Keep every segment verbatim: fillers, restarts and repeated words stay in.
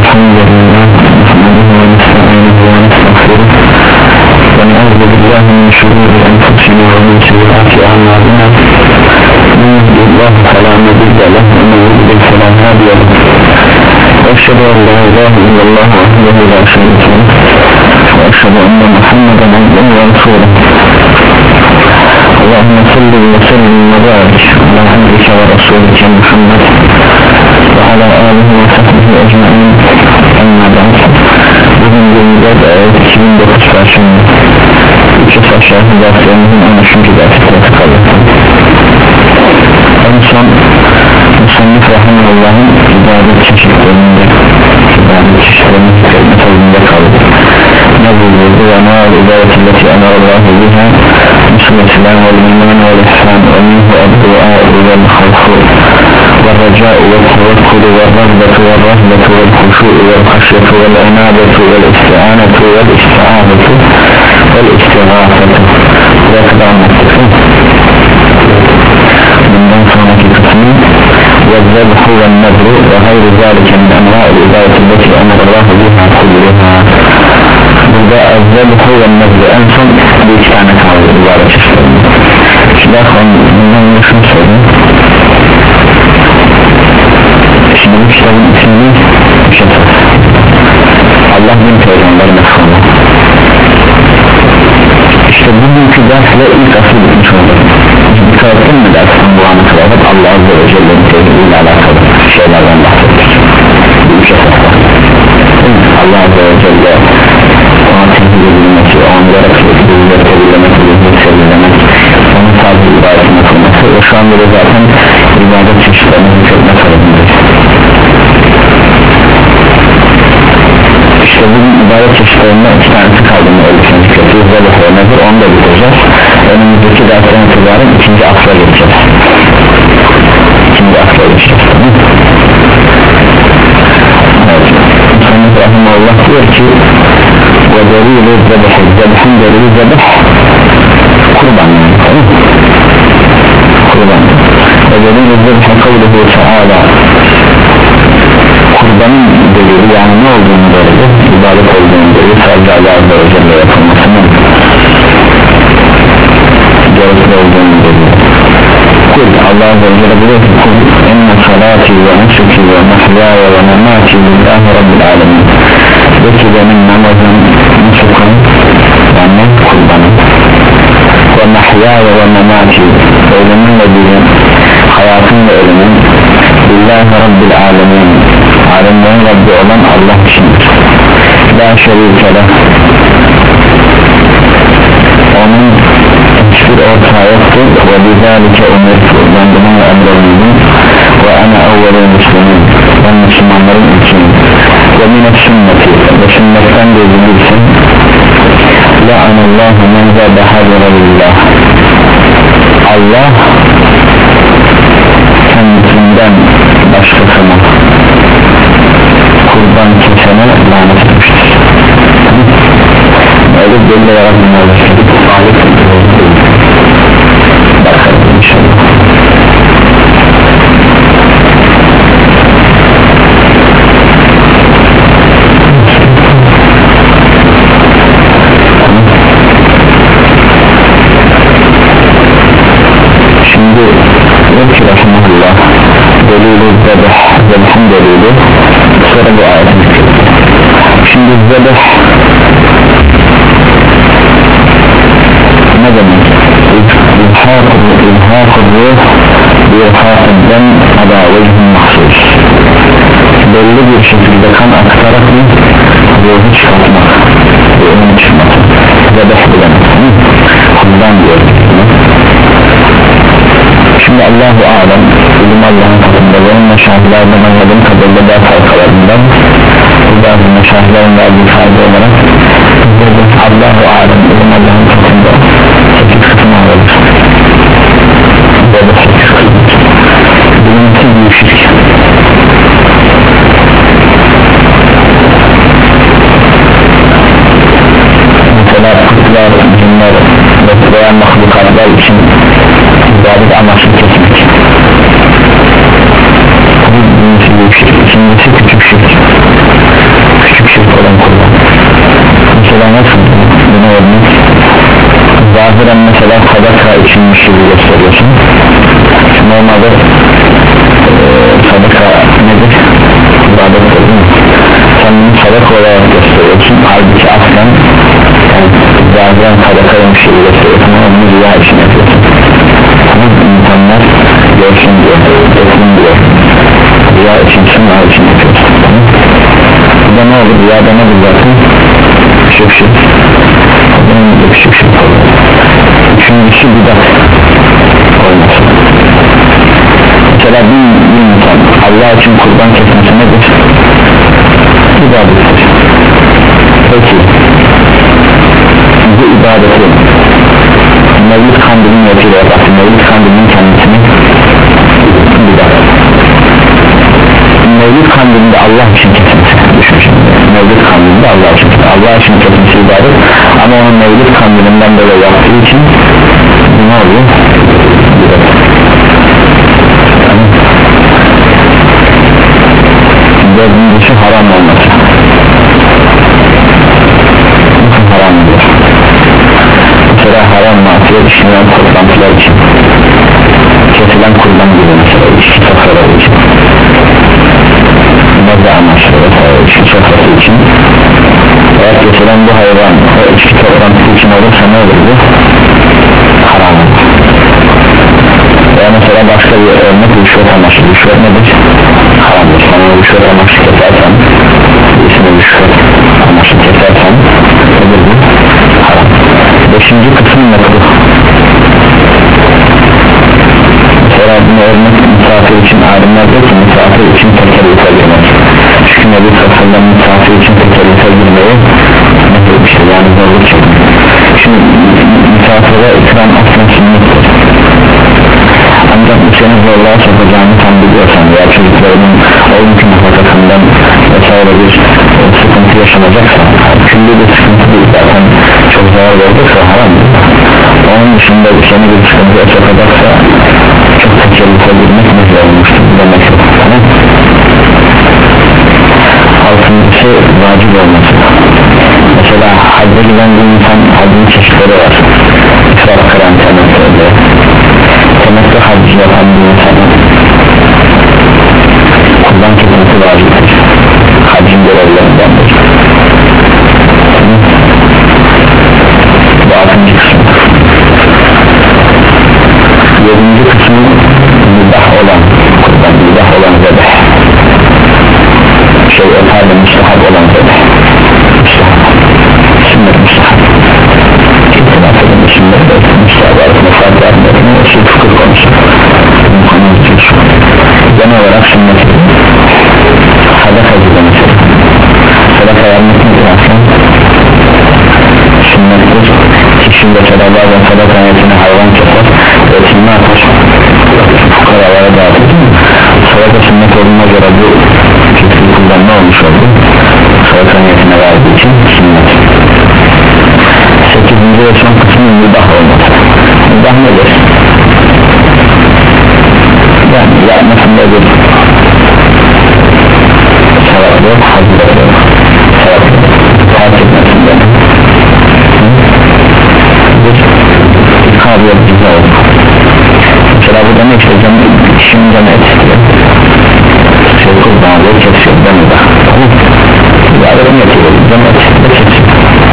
الحمد لله نحمده ونستعينه ونستغفره ونعوذ بالله من شرور أنفسنا ومن سيئات أعمالنا من يهده الله فلا مضل له ومن يضلل فلا هادي له وأشهد أن لا إله إلا الله وحده لا شريك له وأشهد أن محمدا عبده ورسوله اللهم صل وسلم وبارك على عبدك ورسولك محمد وعلى آله وصحبه أجمعين. أما بعد, bugün günümüzde iki bin dokuz Perşembe üç yüz aşağı derslerimizin on üçüncü dersine kaldık. En son Müsennif Rahimullah'ın ibadet çeşitlerinde ibadet çeşitlerinin metodunda kaldık. Ne buyurdu? Ve ma'al ibadetilleti emarallahu biha Müslüman vel iman vel ihsan ve minhu ad-du'a vel havfu ve raca'u ve tevekkülü ve rahbetu ve rahbetu ve huşu'u ve haşyetu ve enabetu ve isti'anetu ve isti'anetu ve istiğafetu. Buraya kadar anlattık. Bundan sonraki kısmı ve zebhu ve nebru ve hayru zâlike min envâ'il ibadetilleti emarallahu biha kulluha. Burada zebhu ve nebru en son bir iki tane kaldı ibadet çeşitlerinde. Şimdi bundan önce şunu söyleyeyim. Şimdi bu kitabın ismini Şefet Allah bin Peygamber mefhumu. İşte bugünkü dersle ilk asıl bitmiş oldu. Dikkat ettin mi dersten bu ana kadar hep Allah Azze ve Celle'nin tevhidiyle alakalı şeylerden bahsettik. Bu üç esas var. Allah Azze ve Celle ona tevhid edilmesi, onun yaratılışı bilgileri tebliğlemek, bilgileri sevilemek, onun tabi ibadetine kılması ve şu anda da zaten ibadet çeşitlerinin hükmetme tarafındayız. İşte bugün ibadet çeşitlerinden iki tanesi kaldığını ölçüne zikrediyoruz. Zebih ve nezir, onu da bitireceğiz. Önümüzdeki dersten itibaren ikinci asla geçeceğiz. İkinci asla geçeceğiz. Evet. Müslüman Rahimullah diyor ki ve delil-i zebih, zebih'in delili zebih kurban yani. Kurban. Ve delil-i zebih kavluhu teala, kurbanın delili yani ne olduğunu delili, ibadet olduğunu delili, sadece Allah Azze ve Celle yapılmasının gerekli olduğunu delili. Kul, Allah Azze ve Celle buyuruyor ki kul enne salati ve nusuki ve mahyaya ve memati lillahi rabbil alemin. De ki benim namazım, nusukum yani kurbanım ve mahyaya ve memati, ölümün ve dilim, hayatım ve ölümün lillahi rabbil alemin, alemlerin Rabbi olan Allah içindir. La şerikele, onun hiçbir ortağı yoktur. Ve bizalike umirtu, ben bununla emredildim. Ve ana evvelü müslümin, ben Müslümanların ilkiyim. Ve mine sünneti, ve sünnetten de bilirsin. La'anallahu men zebeha lillah, Allah kendisinden başkasına kurban kesene lanet etmiştir. Öyle belli olarak bunlardır. Bakalım inşallah. Şimdi diyor ki Rahimullah delil-i zebih, zebih'in delili, sonra bu ayetin zikri. Şimdi zebih ne demek? İlhâk-ı ruh bir-hâkıdden ala vechin mahsus, belli bir şekilde kan aktarak mı ruhu çıkartmak, ruhunu çıkartmak, zebih bilemek, kuldan diyor. Şimdi Allahu alem, ilim Allah'ın katında, benim meşahitlerden anladığım kadarıyla daha farkalarından bazı meşahitlerin verdiği fayda olarak Allahu alem, ilim Allah'ın katında sekiz kısmı alır. Böyle sekiz kısmı bilimsiz bir şirk. Mesela kutlar, cinler veya mahlukatlar için ibadet amaçlı kesmek. Bu birincisi büyük şirk, ikincisi küçük şirk. nasıl bunu örnek zahiren mesela sadaka içinmiş gibi gösteriyorsun. Normalde e, sadaka nedir? İbadettir değil mi? Sen bunu sadaka olarak gösteriyorsun, halbuki aslen yani zahiren sadakaymış gibi gösteriyorsun ama bunu rüya için yapıyorsun. Ama insanlar görsün diye, görsün diye rüya için, sınava için yapıyorsun. Bu da ne olur? Rüyada ne bulacaksın? Şık şık bunun gibi şık şık olur. Üçüncüsü bidat olması. Mesela bir, bir insan Allah için kurban kesmesi nedir? İbadettir. Peki bu ibadeti Mevlid Kandil'in yolculuğu yaparsın. Mevlid Kandil'in kendisini bidat. Mevlid Kandil'inde Allah için kesmesi düşün şimdi. Mevlid Kandil'inde Allah için Allah için kesmesi ibadet ama onun Mevlid Kandil'inden böyle yaptığı için ne oluyor? Bidat. Dördüncüsü haram olması. Nasıl haram olur? Mesela haram masiyet işlenen toplantılar için kesilen kurban gibi mesela içki sofraları için bazı amaçlı mesela içki sofrası için eğer kesilen bu hayvan o içki toplantısı için olursa ne olur bu? Haram olur. Veya mesela başka bir örnek rüşvet amaçlı. Rüşvet nedir? Haramdır. Sana rüşvet amaçlı kesersen birisine rüşvet amaçlı kesersen nedir bu? Haram. Beşinci kısım mekruh. Mesela bunu örnek misafir için alimler diyor ki misafir için tekerrüfe girmek. Çünkü Nebi Sallallahu misafir için tekerrüfe girmeyi nedir yani zorluk çekmek. Şimdi misafire ikram aslen sünnettir. Ancak bu seni zorluğa sokacağını tam biliyorsan veya çocuklarının o mümkün nafakasından vesaire bir e, sıkıntı yaşanacaksa külli bir sıkıntı değil zaten çok zarar verecekse haram değil. Onun dışında seni bir sıkıntıya sokacaksa çok tekerrüfe girmek nezle olmuştur demek yok. Tamam. Altıncısı vacip olması. Mesela hacca giden bir insan hacın çeşitleri var. İsraf kıran temettüde temettü hacı yapan bir insanın kurban kesmesi vaciptir. Hacın görevlerindendir. Bu altıncı kısım. Yedinci kısmı mübah olan kurban, mübah olan zebeh. Şey öterde müstahap olan zebeh. Müstahap. Sünnet müstahap. İhtilaf edin sünnet ve müstahap arasında fark vermediğini usul fıkıh konusu. Genel olarak sünnet sadaka gibi mesela. Sadaka vermek nedir aslında? Sünnettir. Kişinin de bazen sadaka niyetine hayvan keser ve etini ne yapar? Fukaralara dağıtır. Sadaka sünnet olduğuna göre bu kesin kullan ne olmuş oldu? Sadaka niyetine verdiği için sünnet. Sekizinci ve son kısmı mübah olması. Mübah nedir? Yani yapmasında bir sevap yok, hazırlık yok. Sevap yok, fark etmesinde bir kaviyet bize olur. Mesela burada ne işte canı, kişinin canı et istiyor. Şey kurban alıyor, kesiyor, canı da. İbadet mi yapıyor, canı et istiyor, kesiyor.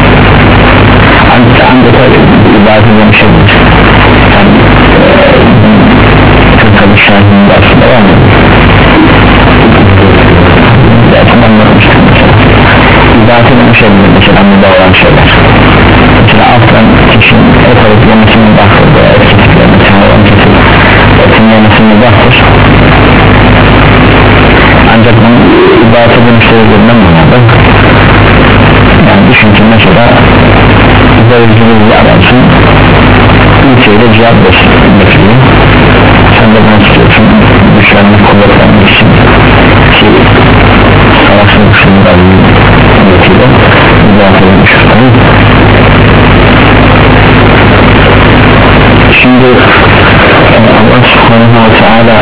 Ancak ancak ibadet yemişebilir. Yani tabi şahinin dersinde var mı? Zaten anlatmıştım mesela. İbadet yemişebilir mesela mübah olan şeyler. Mesela alttan kişinin et alıp yemesini mübahtır veya et kesikler mesela olan kesik etin yemesini mübahtır. Ancak bunun ibadet yemişebilirden manada yani düşün ki mesela zevciliği ararsın bir şeyle cihaz bekliyor sen de bunu tutuyorsun güçlenmek kuvvetlenmek için ki savaşın kuşunda niyetiyle ibadet edilmiştir. Şimdi Allah subhanahu wa ta'ala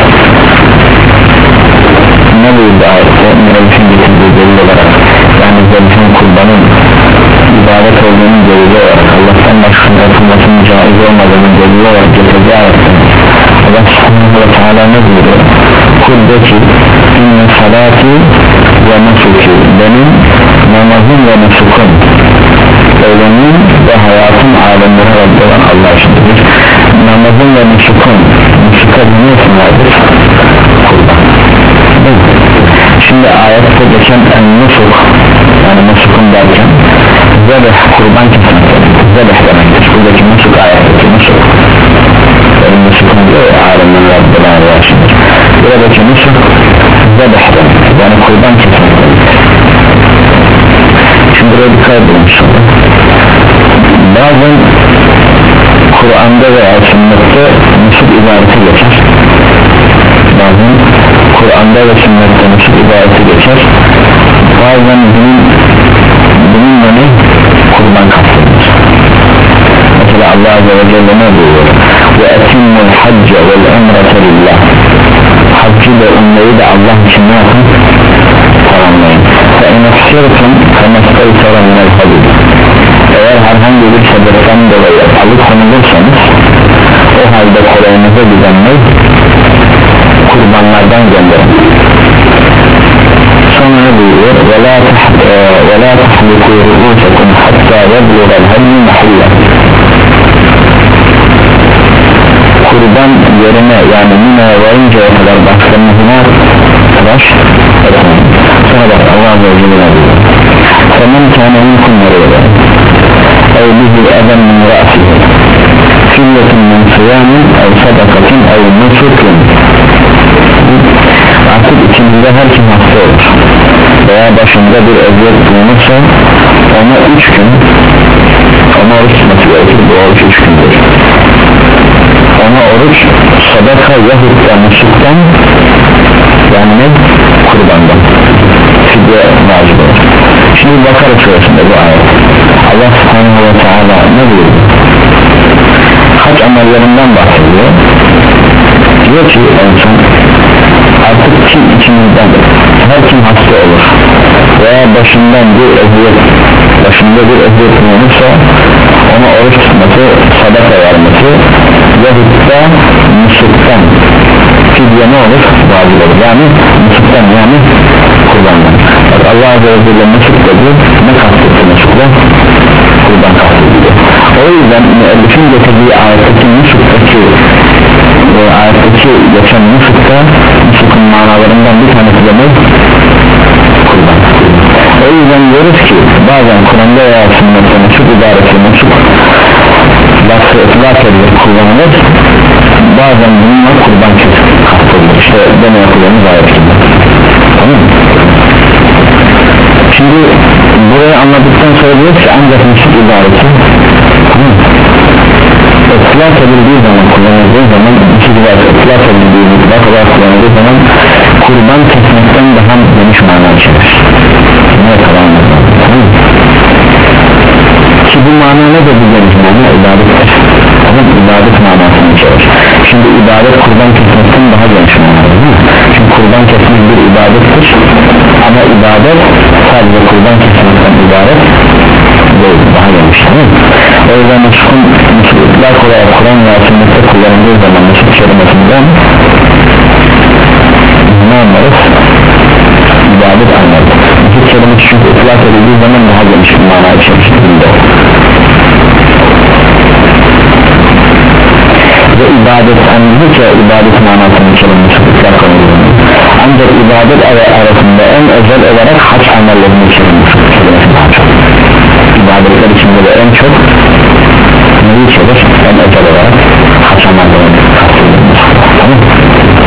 ne buyurdu ayette Mevlid'in getirdiği delil olarak yani zevcinin kurbanın ibadet olduğunun delili olarak, Allah'tan başkasının yapılmasının caiz olmadığının delili olarak getirdiği ayette Allah subhanahu ve teala ne buyuruyor? Kul de ki inne salati ve nusuki, benim namazım ve nusukum, ölümüm ve hayatım alemleri Rabbi olan Allah içindir. Namazım ve nusukum, nusuka ne isimlerdir? Kurban. Şimdi ayette geçen en nusuk, yani nusukun derken zebeh, kurban kesinlikle zebeh demektir. Buradaki nusuk ayetteki nusuk, benim nusukum diyor ya, alemleri Rabbi olan Allah içindir. Buradaki nusuk zebeh demektir, yani kurban kesinlikle. Şimdi buraya dikkat edin. Bazen Kur'an'da veya sünnette nusuk ibareti geçer, bazen Kur'an'da ve sünnette nusuk ibareti geçer, bazen bunun bununla ne? Kurban kastedilir. Mesela Allah Azze ve Celle ne diyor? Ve etimmul hacce vel emrete lillah, haccı ve umreyi de Allah için ne yapın? Tamamlayın. Ve inafsirtum kemesteytara minel hadid, eğer herhangi bir sebepten dolayı alıkonulursanız o halde kolayınıza düzenleyin, kurbanlardan gönderin. Sonra ne buyuruyor? ve la tahliku ru'usakum hatta yebluğal hadyi mahillah, kurban yerine yani Mina'ya varıncaya kadar başlarınızına tıraş etmeyin. Sonra bak Allah Azze ve Celle diyor, فَمَنْ كَانَ مِنْكُمْ مَرِيضًا اَوْ بِهِ اَذًى مِنْ رَأْسِهِ فِيَّةٌ مِنْ صِيَامٍ اَوْ صَدَقَةٍ اَوْ نُسُكٍ, artık içimizde her kim hasta olur veya başında bir eziyet bulunursa ona üç gün ona oruç tutması gerekir. Bu oruç üç gündür. Ona oruç, sadaka yahut da nusuktan, yani ne? Kurbandan fidye vacip olur. Şimdi Bakara suresinde bu ayet Allah subhanahu ve teala ne diyor? Hac amellerinden bahsediyor. Diyor ki insan artık kim içimizden her kim hasta olur veya başından bir eziyet başında bir eziyet bulunursa ona oruç tutması, sadaka vermesi yahut da nusuktan fidye ne olur? Vacip olur. Yani nusuktan, yani kurbandan. Bak Allah Azze ve Celle nusuk dedi, ne kastetti nusukla? Kurban kastettiği. O yüzden müellifin getirdiği ayetteki nusuktaki e, ayetteki geçen nusukta nusukun manalarından bir tanesi de ne? Kurban. O yüzden diyoruz ki bazen Kur'an'da veya sünnette nusuk ibaresi nusuk lafı etlak edilir, kullanılır, bazen bununla kurban kastedilir. İşte deme yapılarımız ayetinde. Tamam mı? Şimdi burayı anladıktan sonra diyoruz ki ancak nusuk ibaresi, tamam mı? Etlak edildiği zaman, kullanıldığı zaman, nusuk ibaresi etlak edildiği mutlak olarak kullanıldığı zaman kurban kesmekten daha geniş mana içerir. Ne kalan mı? Tamam mı? Ki bu mana ne de bu geniş mana? İbadettir. Tamam, ibadet manasını içerir. Şimdi ibadet kurban kesmekten daha geniş mana, değil mi? Çünkü kurban kesmek bir ibadettir ama ibadet sadece kurban kesmekten ibaret değil, daha geniş, değil mi? O yüzden nusukun nusuklar olarak Kur'an ve sünnette kullanıldığı zaman nusuk kelimesinden ne anlarız? İbadet anlarız. Nusuk kelimesi çünkü itlak edildiği zaman daha geniş bir mana içerisinde. Ve ibadet anlayınca ibadet manasının kelimesi itlak edildiği. Ancak ibadet arasında en özel olarak hac amellerinin kelimesi daha çok. İbadetler içinde de en çok neyi içerir? En özel olarak hac amellerinin kastedilmesi. Tamam mı?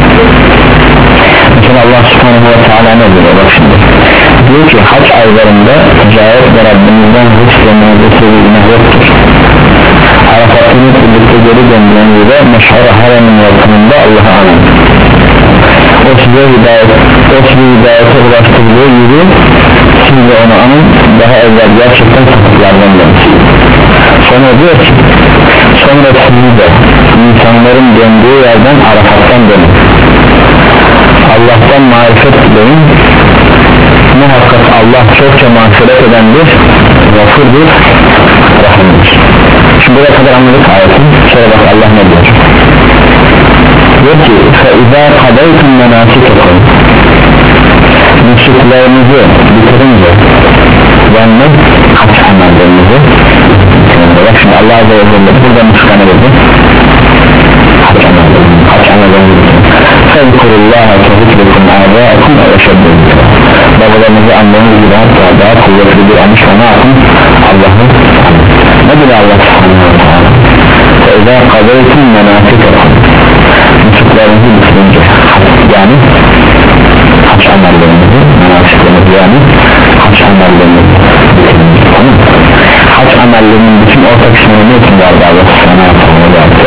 Mesela Allah subhanahu ve teala ne diyor? Bak şimdi diyor ki hac aylarında ticaret ve Rabbimizden rızk ve mevzusu ve günah yoktur. Arafat'ın birlikte geri döndüğün gibi meşhur haremin yakınında Allah'a anın. O size hidayet, o size hidayete ulaştırdığı gibi siz de onu anın, daha evvel gerçekten sapıklardan demiş. Sonra diyor ki sonra sizi de insanların döndüğü yerden Arafat'tan dönün, Allah'tan marifet dileyin, muhakkak Allah çokça mağfiret edendir, gafurdur, rahimdir. Şimdi buraya kadar anladık ayetin. Sonra bak Allah ne diyor? Diyor ki فَاِذَا قَدَيْتُمْ مَنَاسِكَكُمْ nusuklarınızı bitirince yani haç amellerinizi bitirince bak şimdi Allah Azze ve Celle burada nusuka ne dedi? Haç amellerinizi haç amellerinizi bitirince فَذْكُرُllâهَ كَذِكْرِكُمْ آبَاءَكُمْ اَوَشَدُّ babalarınızı anneniz gibi hatta daha kuvvetli bir anış ona akın Allah'ı ne dedi Allah subhanahu wa ta'ala فَاِذَا قَدَيْتُمْ مَنَاسِكَكُمْ nusuklarınızı bitirince yani haç amellerinizi menasiklerinizi yani haç amellerinizi bitirince tamam. Haç amellerinin bütün orta kısmını ne için vardı Allah subhanahu wa ta'ala yaptı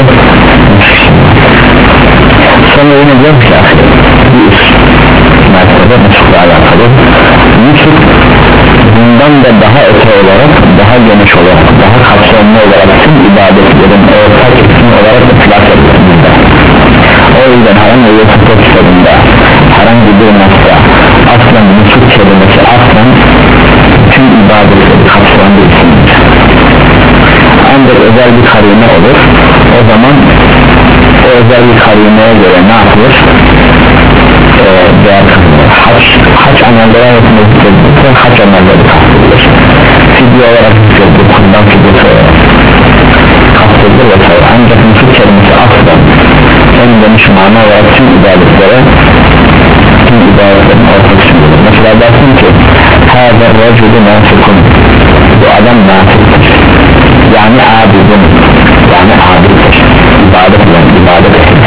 sonra yine diyor ki bir üst mertebe nusukla alakalı nusuk bundan da daha öte olarak daha geniş olarak daha kapsamlı olarak tüm ibadetlerin orta kısmı olarak ıtlak edilir. O yüzden herhangi bir fıkıh kitabında herhangi bir nokta aslen nusuk kelimesi aslen tüm ibadetleri kapsayan isimdir. Ancak özel bir karine olur o zaman o özel bir karineye göre ne yapılır? Ee, değer kazanır. Haç, haç amelleri arasında zikredilirse haç amelleri kastedilir. Fidye olarak zikredilir, kurban fidyesi olarak kastedilir vesaire. Ancak nusuk kelimesi aslen en geniş mana olarak tüm ibadetlere tüm ibadetlerin ortak içindedir. Mesela dersin ki hâzâ racülü nâfikun bu adam nâfiktir yani abidin yani abiddir ibadet yani ibadet ehli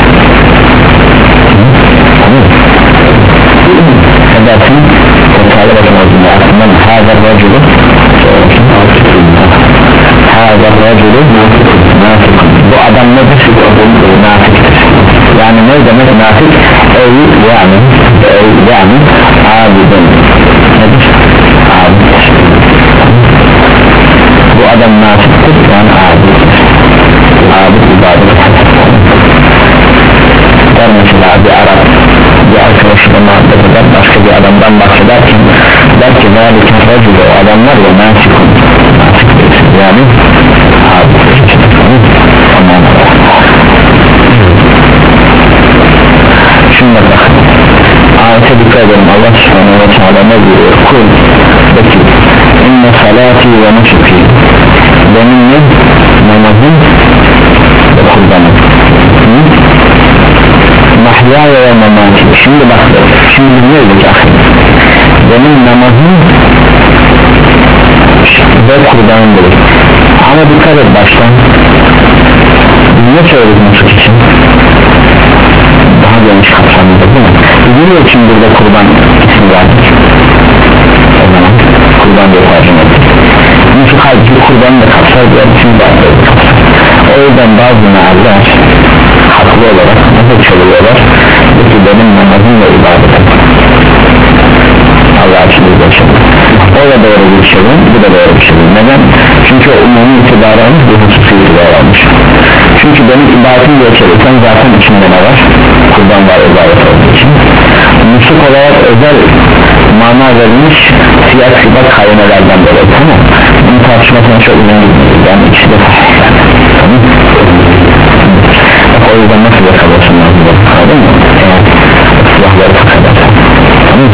ne dersin tekrar bakın aslında hâzâ racülü hâzâ racülü nâfikun bu adam nedir? Nâfiktir yani ne demek nafik? Ey yani ey yani abidin nedir? Abiddir bu adam nafiktir yani abiddir abid ibadet der mesela bir Arap bir arkadaşıyla muhabbet eder başka bir adamdan bahsederken der ki zâliken racülü o adamlar ya nafikun nafiktir yani abiddir tamam. Şimdi bak ayete dikkat edelim Allah subhanahu wa ta'ala ne diyor kul peki inne salati ve nusuki benim ne namazım ve kurbanım mahyaya ve mamati şimdi bak şimdi ne olacak benim namazım ve kurbanım dedik ama dikkat et baştan ne söyledik nusuk için daha geniş kapsamlıdır değil mi? Biliyor için burada kurban ismi vardır o zaman kurban diye tercih edilir nusuk halbuki kurbanı da kapsar diye bütün ibadetleri kapsar o yüzden bazı mealler haklı olarak nasıl çalıyorlar ki benim namazım ve ibadetim Allah için ulaşalım o da doğru bir şey bu da doğru bir şey neden? Çünkü o umumi itibarı almış bu hususi itibarı almış çünkü benim ibadetim diye çevirsen zaten içinde ne var? Kurban var ibadet olduğu için nusuk olarak özel mana verilmiş siyah sıfat kaynelerden dolayı tamam bunun tartışmasına çok uzun gitmeliyiz yani ikisi de tamam o yüzden nasıl yakalasın anladın mı? Evet silahları takadarsın tamam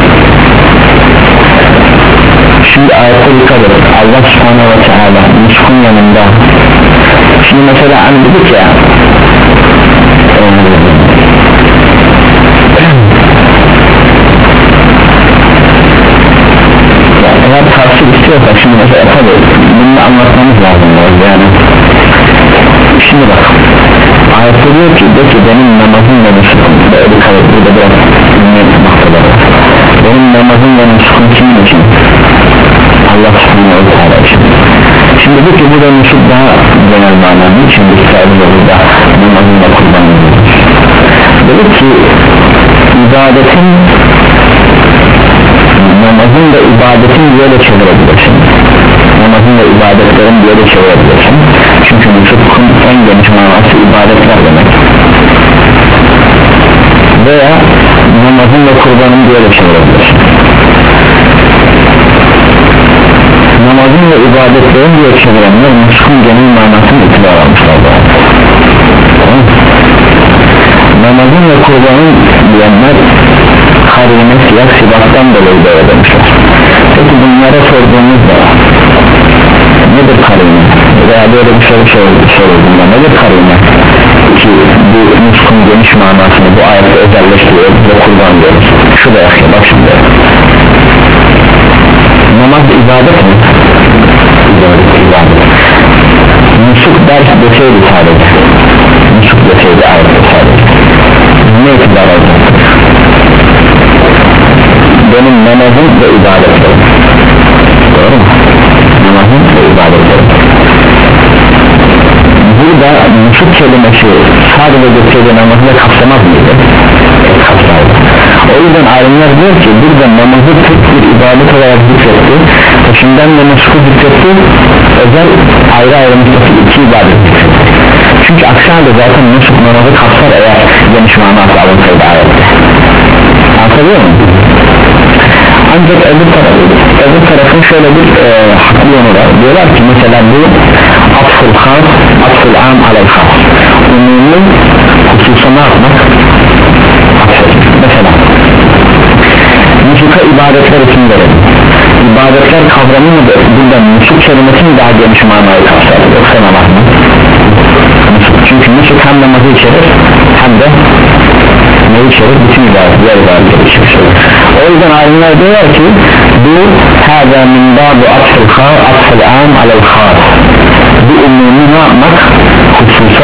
şimdi ayette dikkat edin Allah subhanahu wa ta'ala nusukun yanında şimdi mesela hani dedik ya eğer tavsiye istiyorsak şimdi mesela tabi bunu anlatmamız lazım yani şimdi bak ayette diyor ki de ki benim namazım ve nusukum böyle kalır burada biraz ümmet noktaları benim namazım ve nusukum kimin için Allah subhanahu wa ta'ala için şimdi bu ki bu da nusuk daha genel mananın için bir sahibi burada namazın ve kurbanın dedik ki ibadetin namazın ve ibadetin böyle çevirebilirsin namazın ve ibadetlerin böyle çevirebilirsin çünkü nusukun en geniş manası ibadetler demek veya namazın ve kurbanın böyle çevirebilirsin namazın namazın ve ibadetlerin diye çevirenler nuskun genel manasını itibar almışlar. Namazın ve kurbanın diyenler karine siyah sibattan dolayı böyle demişler. Peki bunlara sorduğumuzda nedir karine veya böyle bir soru sorulduğunda nedir karine ki bu nuskun geniş manasını bu ayette özelleştiriyor ve kurban diyoruz. Şu da yakıyor bak şimdi. Namaz ibadet mi? İbadet, ibadet. Nusuk ders deseydi sadece. Nusuk deseydi ayette sadece. Ne itibar alacaktır? Benim namazım ve ibadetlerim. Doğru mu? Namazım ve ibadetlerim. Burada nusuk kelimesi sadece deseydi namazı kapsamaz mıydı? Kapsamaz. O yüzden alimler diyor ki burada namazı tek bir ibadet olarak zikretti, peşinden de nusuku zikretti, özel ayrı ayrı mutlaka iki ibadet zikretti. Çünkü aksi halde zaten nusuk namazı kapsar eğer geniş manası alınsaydı ayette. Anlatabiliyor muyum? Ancak öbür tarafı, öbür tarafın şöyle bir e, haklı yönü var. Diyorlar ki mesela bu atful khas, atful am alel khas. Umumun hususa ne yapmak? Mesela nusuka ibadetler için verelim. İbadetler kavramı mı burada nusuk kelimesini daha geniş manayı kapsar yoksa namaz mı? Çünkü nusuk hem namazı içerir hem de ne içerir? Bütün ibadet, diğer ibadetler içerir. O yüzden alimler diyorlar ki bu hâzâ min bâbu atfıl khâ atfıl âm alel khâs. Bu umumi ne yapmak? Hususa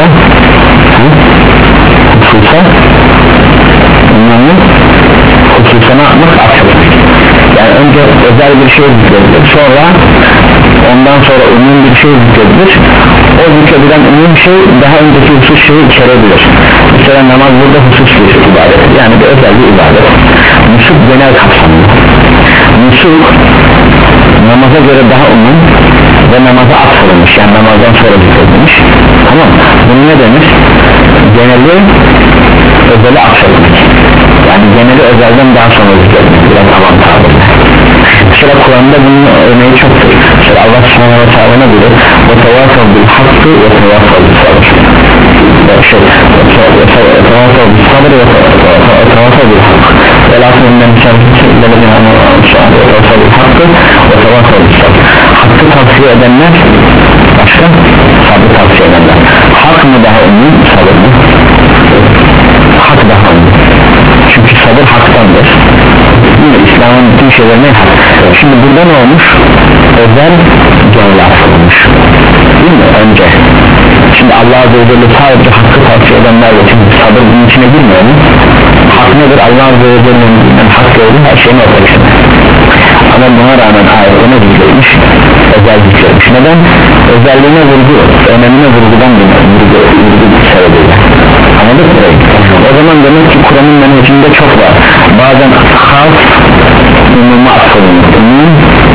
hususa umumi hususa ne yapmak? Atfıl. Yani önce özel bir şey zikredilir, sonra ondan sonra umum bir şey zikredilir. O zikredilen umum şey daha önceki husus şeyi içerebilir. Mesela namaz burada husus bir ibadet, yani bir özel bir ibadet. Nusuk genel kapsamlı. Nusuk namaza göre daha umum ve namaza atfırılmış, yani namazdan sonra zikredilmiş. Tamam, bunu ne denir? Geneli özeli atfırılmış. Yani geneli özelden daha sonra zikredilmiş. Biraz avam tabirle. Mesela Kur'an'da bunun örneği çoktur. Mesela Allah subhanahu wa ta'ala ne diyor? Ve tevasav bil hakkı ve tevasav bil sabır. Şey, tevasav bil sabır ve tevasav bil hakkı. Ve lafı önden içerisinde ilerlerin anlamı ve tevasav bil hakkı ve tevasav bil sabır. Hakkı tavsiye edenler başka, sabrı tavsiye edenler. Hak mı daha umum, sabır mı? Hak daha umum. Çünkü sabır haktandır. İslam'ın bütün şeylerine hak. Şimdi burada ne olmuş? Özel genel olmuş. Değil mi? Önce. Şimdi Allah Azze ve Celle sadece hakkı tavsiye edenler ve çünkü sabır bunun içine girmiyor mu? Hak nedir? Allah Azze ve Celle'nin hak gördüğü her şeyin ortasında. Ama buna rağmen ayette ne zikretmiş? Özel zikretmiş. Neden? Özelliğine vurgu, önemine vurgudan vurgu, vurgu sebebiyle. Anladık mı? O zaman demek ki Kur'an'ın menhecinde çok var. Bazen has umuma atfırılır, umum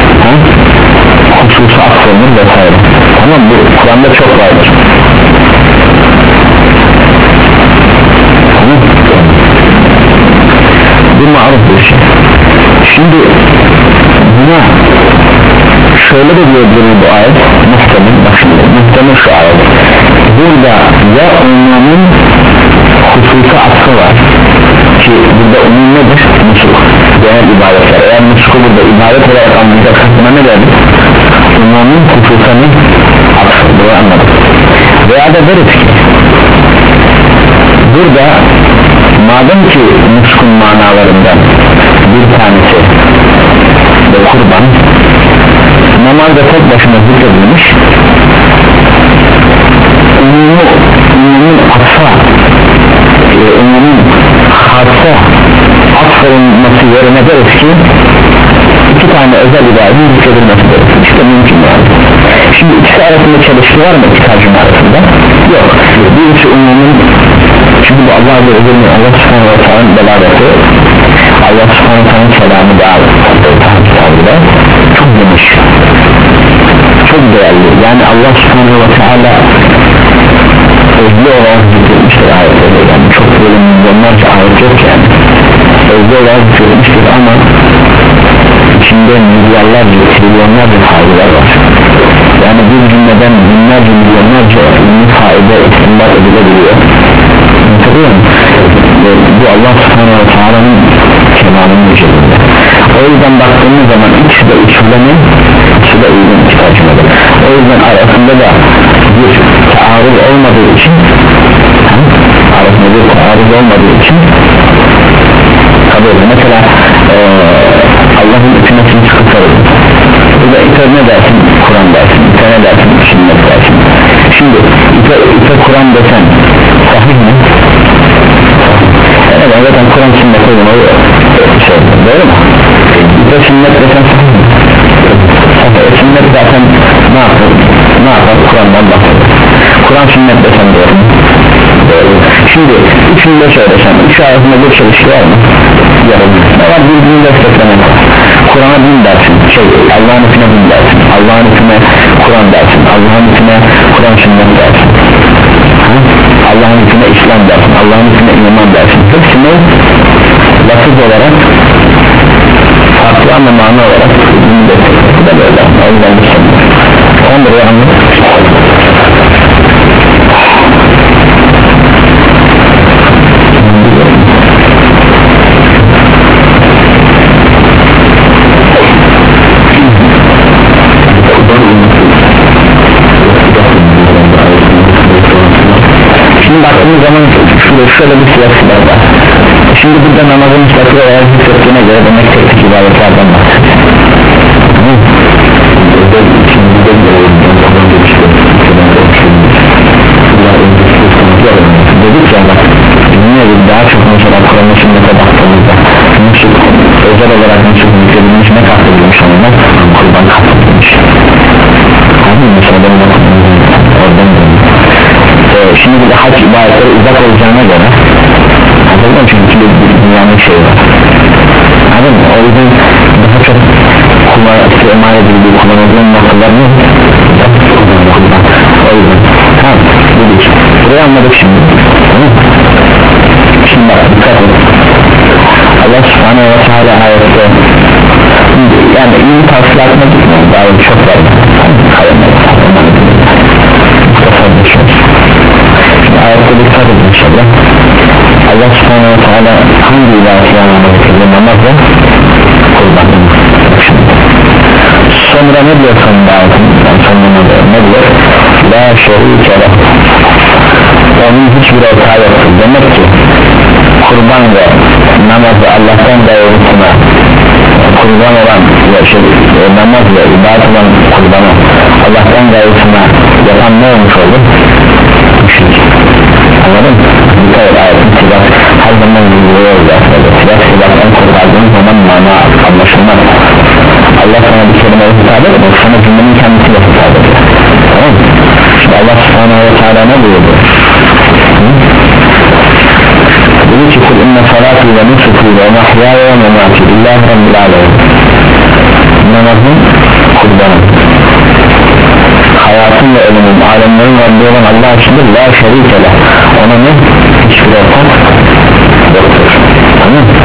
hususa atfırılır vesaire. Tamam, bu Kur'an'da çok vardır. Tamam. Bu maruf bir şey. Şimdi buna şöyle de diyebiliriz bu ayet muhtemel, bak şimdi muhtemel şu ayet. Burada ya umumun hususa atfı var ki burada umum nedir? Nusuk, genel ibadetler. Eğer nusuku burada ibadet olarak anlayacak hakkında ne derdik? Umumun hususa ne? Atfı, bunu anladık. Veya da deriz ki burada madem ki nusukun manalarından bir tanesi ve kurban namazda tek başına zikredilmiş, umumu, umumun atfa e, umumun harsa atfırılması yerine deriz ki iki tane özel ibadetin zikredilmesi deriz. İşte mümkün yani. Şimdi ikisi arasında çelişki var mı iki tercüme arasında? Yok. Birisi umumun, çünkü bu Allah Azze ve Celle Allah subhanahu wa ta'ala belaleti, Allah subhanahu wa ta'ala selamı da çok geniş, çok değerli. Yani Allah subhanahu wa ta'ala özlü olarak zikretmiştir ayetleri. Yani çok böyle milyonlarca ayet yok yani. Özlü olarak zikretmiştir ama içinde milyarlarca, trilyonlarca faydalar var. yani bir cümleden binlerce milyonlarca ilmi faide istinbat edilebiliyor. Anlatabiliyor muyum? Bu Allah subhanahu ve teala'nın kemalının üzerinde. O yüzden baktığımız zaman ikisi de usulene, ikisi de uygun tercümedir. O yüzden arasında da bir taarruz olmadığı için arasında bir taarruz olmadığı için tabi mesela ee, Allah'ın hükümetini çıkarır. Burada ite ne dersin? Kur'an dersin. İte ne dersin? Sünnet dersin. Şimdi ite, ite Kur'an desen sahih mi? Evet, zaten Kur'an sünnete uyumayı şey, doğru mu? İte sünnet desen sahih mi? Sahih. Sünnet zaten ne yapar? Ne yapar? Kur'an'dan bahseder. Kur'an sünnet desen doğru mu? Doğru. Şimdi üçünü de söylesem, üç arasında bir çelişki var mı? Yarım. Ne var? Birbirini desteklemek var. Kur'an'a din dersin, şey Allah'ın hükmüne din dersin, Allah'ın hükmüne Kur'an dersin, Allah'ın hükmüne Kur'an sünnet dersin, Allah'ın hükmüne İslam dersin, Allah'ın hükmüne iman dersin. Hepsini lafız olarak farklı ama mana olarak din desteklemek. Bu da böyle. O yüzden bir şey. Tamam buraya anlat. Şimdi baktığımız zaman şurada şöyle bir siyasi var. Şimdi burada namazın müstakil olarak hissettiğine göre demek teknik ibadetlerden bahsediyor. Dedik ya bak niye daha çok mesela Kur'an'ın sünnete baktığımızda Nusuk özel olarak Nusuk yükledilmiş ne kastedilmiş onunla? Kurban kastedilmiş. Abi mesela benim oradan dönüyor. Ee, şimdi bir de hac ibadetleri uzak olacağına göre anladın mı? Çünkü bir dünyanın şeyi var. Anladın mı? O yüzden daha çok kullanıcı emanet edildiği kullanıcının noktalar ne? O yüzden tamam dedik. Burayı anladık şimdi. Tamam. Şimdi bak dikkat edin. Allah subhanahu ve teala ayette yani iyi tavsiyelatına gitmiyor. Daha çok var. Kalemler ayette dikkat edin inşallah. Allah subhanahu ve teala hangi ilahiyatı anlamaktadır? Namaz ve kurban. Sonra ne diyor sonunda ayetinde? Ne diyor? La şerike leh. Onun hiçbir ortağı yoktur. Demek ki kurban ve namazı Allah'tan gayrısına kurban olan şey, namaz ve ibadet olan kurbanı Allah'tan gayrısına yapan ne olmuş olur? Müşrik. Anladın mı? Dikkat et ayetin silah her zaman vurguluyoruz aslında. Silah silahtan kurtardığın zaman mana anlaşılmaz. Allah sana bir kelimeyi hitap etmiyor, sana cümlenin kendisiyle hitap ediyor. Tamam mı? Şimdi Allah subhanahu ve teala ne buyurdu? Dedi ki kul inne salati ve nusuki ve mahyaya ve memati lillahi rabbil alemin. Namazın kurbanı, hayatın ve ölümün, alemlerin Rabbi olan Allah içindir. La şerike leh. Ona ne? Hiçbir ortak yoktur. Tamam mı?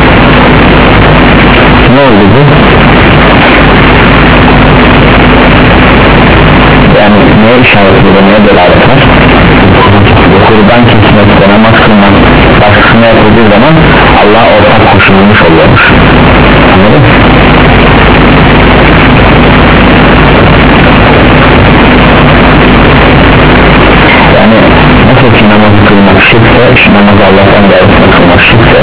Ne oldu bu? Yani neye işaret ediyor, neye delalet var? Kurban kesmekte, namaz kılmak başkasına yapıldığı zaman Allah'a ortak koşulmuş oluyormuş. Anladın mı? Yani nasıl ki namazı kılmak şirkse, şu namazı Allah'tan gayrısına kılmak şirkse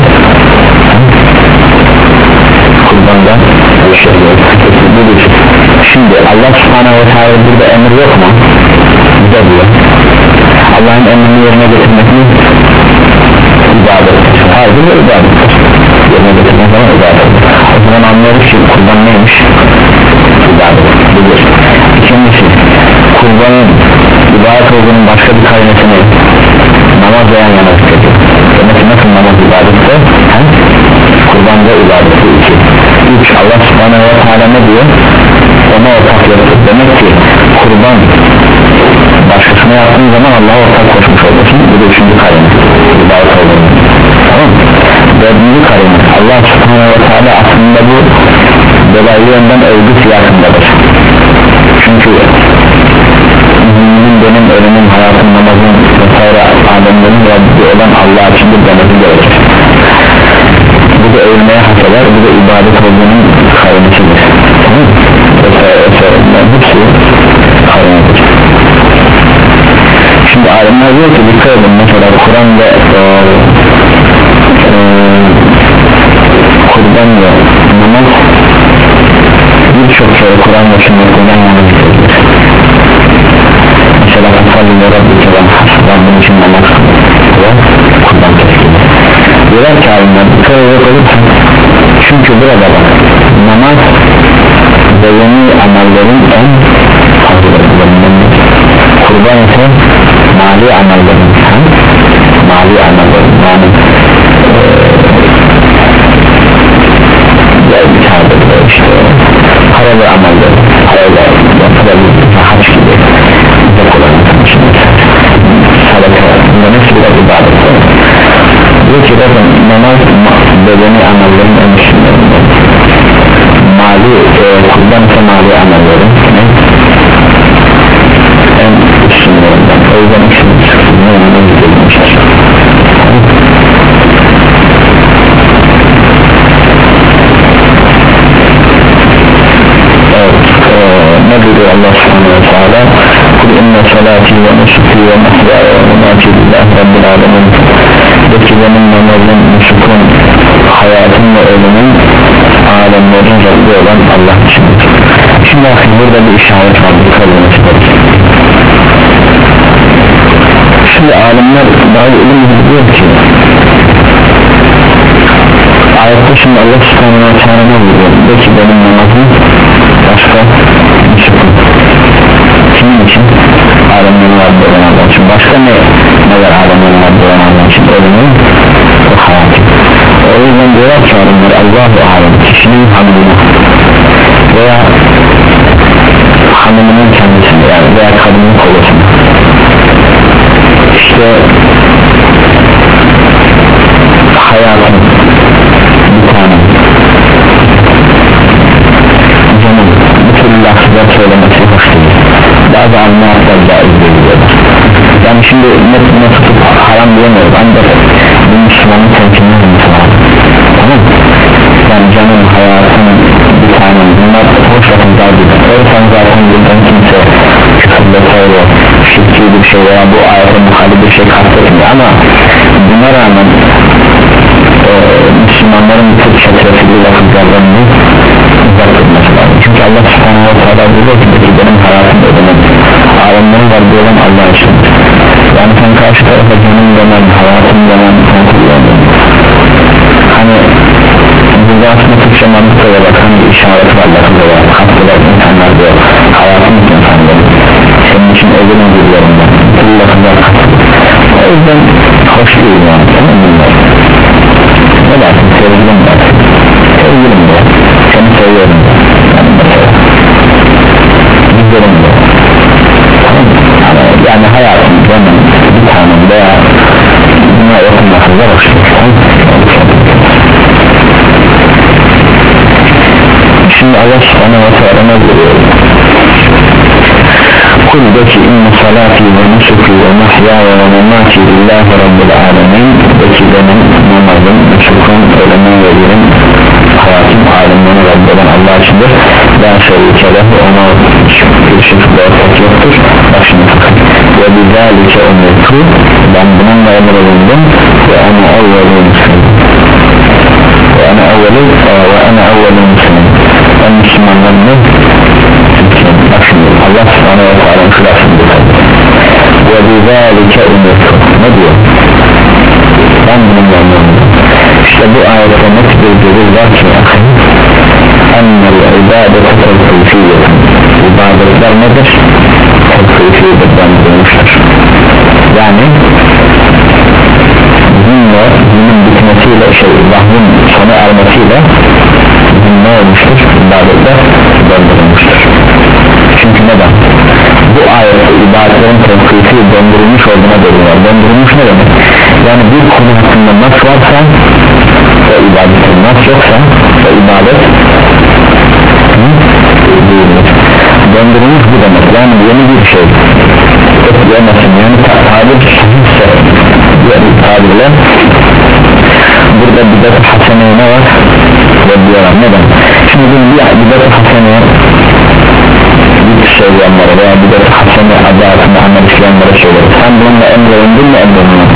kurbandan budur. Şimdi Allah subhanahu ve teala burada emir yok mu? Bize diyor. Allah'ın emrini yerine getirmek mi? İbadettir. Hayır bu ibadettir. Yerine getirmek zaman ibadettir. O zaman anlıyoruz ki kurban neymiş? İbadettir. Budur. İkincisi kurbanın ibadet olduğunun başka bir kaynesi ne? Namaz veya yana zikrediyor. Demek ki nasıl namaz ibadetse hem kurbanda ibadeti iki. Üç Allah subhanahu ve teala ne diyor? Ona ortak yoktur. Demek ki kurban başkasına yaptığın zaman Allah'a ortak koşmuş olursun. Bu da üçüncü karine ibadet olduğunu. Tamam mı? Dördüncü karine Allah subhanahu ve teala aslında bu dolaylı yönden övgü siyasındadır. Çünkü benim ölümüm, hayatım, namazım vesaire alemlerin Rabbi olan Allah içindir demesi gerekir. Bu da övülmeye hak eder, bu da ibadet olduğunun kaynağıdır. Hepsi kaynağıdır. Şimdi alimler diyor ki dikkat edin, mesela Kur'an ve e, e, kurban ve namaz birçok kere Kur'an ve sünnetten yana gidiyor. Mesela Kusalli ve Rabbi Kelam Rabbim için namaz ve kurban kesildi. Diyorlar ki alimler dikkat edin, çünkü burada bak, namaz ve yeni amellerin en fazlalarından, kurban ise mali amellerin en mali amellerin, yani eee bir tane de işte paralı ameller, paralı yapılabilir, haç gibi de kullanılır, sadaka, bunların hepsi biraz ibadet. Diyor ki zaten namaz bedeni amellerin en üstünlerinden, mali e, kurban ise mali amellerin en üstünlerinden. O yüzden üstünlerinden gidebilmiştir. Evet, e, ne diyor Allah subhanahu ve teala? Kul inne salati ve nusuki ve mahyaya ve mamati lillahi rabbil alemin. De ki benim namazım, nusukum, hayatım ve ölümüm alemlerin Rabbi olan Allah içindir. Şimdi bakın burada bir işaret var, bir kalınmış. Şimdi alimler bazı ilim diyor ki ayette şimdi Allah subhanahu ve teala ne diyor? De ki benim namazım başka nusukum. Kimin için? Alemlerin Rabbi olan Allah için. Başka ne? Ne var alemlerin Rabbi olan Allah için? Ölümün ve hayatı. O yüzden diyorlar ki alimler Allah-u alem kişinin hanımına veya hanımının kendisine yani veya kadının kolosuna işte hayatın bir tane canım bu türlü lafızlar söylemesi hoş değil. Bazı anlayışlar da izlediyorlar. Yani şimdi net ne tutup haram diyemiyoruz ancak bir Müslümanın temkinli olması lazım. Tamam mı? Yani canım, hayatım, bir tanem bunlar hoş lafızlar değil. Oysan zaten buradan kimse küfürle söylüyor, şirkli bir şey veya bu ayete muhalif bir şey kastetmiyor ama buna rağmen e, Müslümanların bu tür çetrefilli lafızlarını uzak tutması lazım. Çünkü Allah subhanahu wa ta'ala diyor ki benim hayatım ödemem, alemlerin var diyorum Allah için. Yani sen karşı tarafa canım demem, hayatım demem, sen kullanmam. Hani burada aslında Türkçe mantıkla da bakan bir işaret var lafızda var. Hastalar insanlar diyor, hayatım için sanırım, senin için ölürüm diyorum ben. Bu lafızlar katılır. O yüzden hoş değil yani, tamam mı? Ne dersin, sevgilim dersin, sevgilim diyor, seni seviyorum diyor. Yani mesela, güzelim diyor. Yani, yani hayatım, canım, bir tanem veya buna yakın lafızlar hoş değil. Şimdi Allah subhanahu wa ta'ala ne diyor? Kul de ki inne salati ve nusuki ve mahyaya ve mamati lillahi rabbil alemin. De ki benim namazım, nusukum, ölümüm ve yerim, hayatım alemlerin Rabbi olan Allah içindir. La şerike lehu, ona bir şekilde ortak yoktur. Bak şimdi bakın. Ve bizalike umirtu, ben bununla emredildim ve ana evveli muslim. Ve ana evveli ve ana evveli muslim. En Müslümanların bak şimdi Allah subhanahu wa ta'ala şurasını ve bizalike umirtu, ne diyor? Ben bununla emredildim. İşte bu ayette net bir delil var ki ennel ibadete tevkifiyyetin, ibadetler nedir? Tevkifiyyetten dönmüştür. Yani dinle, dinin bitmesiyle şey, vahyin sona ermesiyle din ne olmuştur? İbadetler döndürülmüştür. Çünkü neden? Bu ayette ibadetlerin tevkifi döndürülmüş olduğuna deliller. Döndürülmüş ne demek? Yani bir konu hakkında nasıl varsa o ibadetin nasıl yoksa o ibadet değildir. Döndürülmüş bu demek, yani yeni bir şey, o yemesin yani tabir sahihse yani tabirle burada bidat-ı haseneye ne var ve diyorlar neden şimdi bir bidat-ı haseneye bir söyleyenlere veya bidat-ı haseneye adı altında amel işleyenlere söyler sen bununla emrolundun mu emrolundun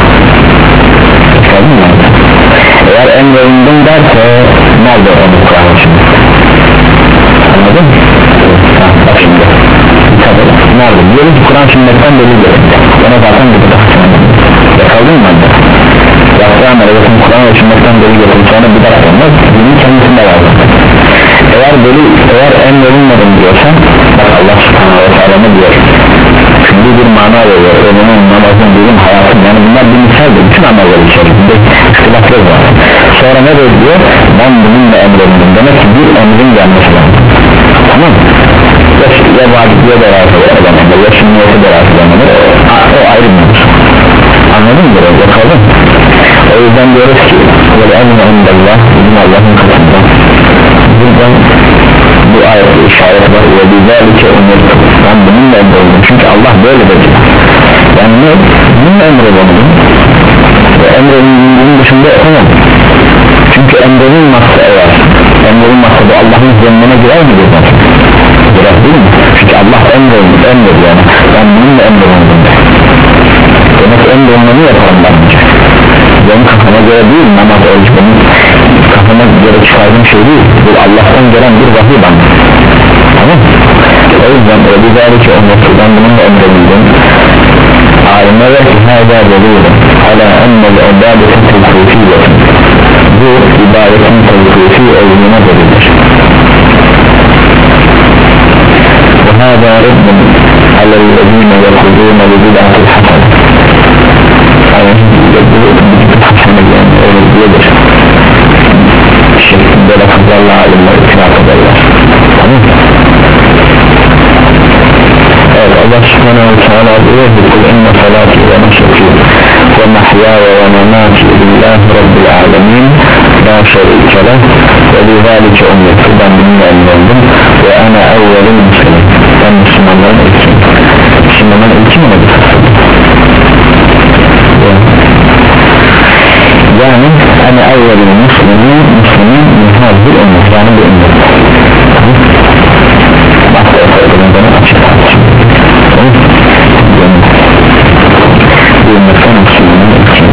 eğer emrolundun derse nerede onu Kur'an için anladın mı? Bak şimdi nerede? Diyelim ki Kur'an sünnetten delil verildi ona zaten bidat-ı haseneye yakaldın mı anne? yaptığı ameliyatın Kur'an ve sünnetten delil verildi sonra bidat olmaz dinin kendisinde var eğer delil eğer emrolunmadın diyorsan bak Allah subhanahu ve teala ne diyor şimdi bir mana veriyor ölümün namazın bilim hayatın yani bunlar bir misaldir bütün ameller içerisinde ihtilaflar var sonra ne diyor ben bununla emrolundum demek ki bir emrin gelmesi lazım tamam mı? ya, ya vacibiyye de razı edemedi ya sünniyete de razı edemedi o ayrı bir anladın mı biraz yakalım o yüzden diyoruz ki böyle emre indallah bizim Allah'ın katında buradan bu ayette işaret var ve bizalike umirtu ben bununla emrolundum çünkü Allah böyle dedi yani ne? bununla emrolundum ve emrolunduğunun dışında yapamam çünkü emrolunmazsa eğer emrolunmazsa bu Allah'ın zemmine girer mi girer? girer değil mi? çünkü Allah emrolundu emrolundu yani ben bununla emrolundum demek emrolunduğunu yaparım bence benim kafama göre değil namaz oruç benim kafama göre çıkardığım şey değil bu Allah'tan gelen bir vahiy bana tamam o yüzden özellikle olması ben bununla emredildim alime ve hâzâ delîlim alâ ennel ibâdetin tevkûfîyetin bu ibadetin tevkûfî olduğuna delildir ve hâzâ reddin alellezîne yekudûne ve bid'atil hasen yani bu hasenel yani öyle diyedir şeklinde lafızlarla alimler itirak ederler tamam mı? evet Allah subhanahu wa ta'ala diyor kul inne salati ve nusuki ve mahyaya ve memati lillahi rabbil alemin la şerike leh ve bizalike ummetu ben bununla emrolundum ve ana evvelin muslimin ben Müslümanların ilkiyim Müslümanların ilki mi nedir? yani ana evvelin muslimin muslimin muhazir ummet yani bu ummet başka efendim açık bu ümmetten muslimin ilki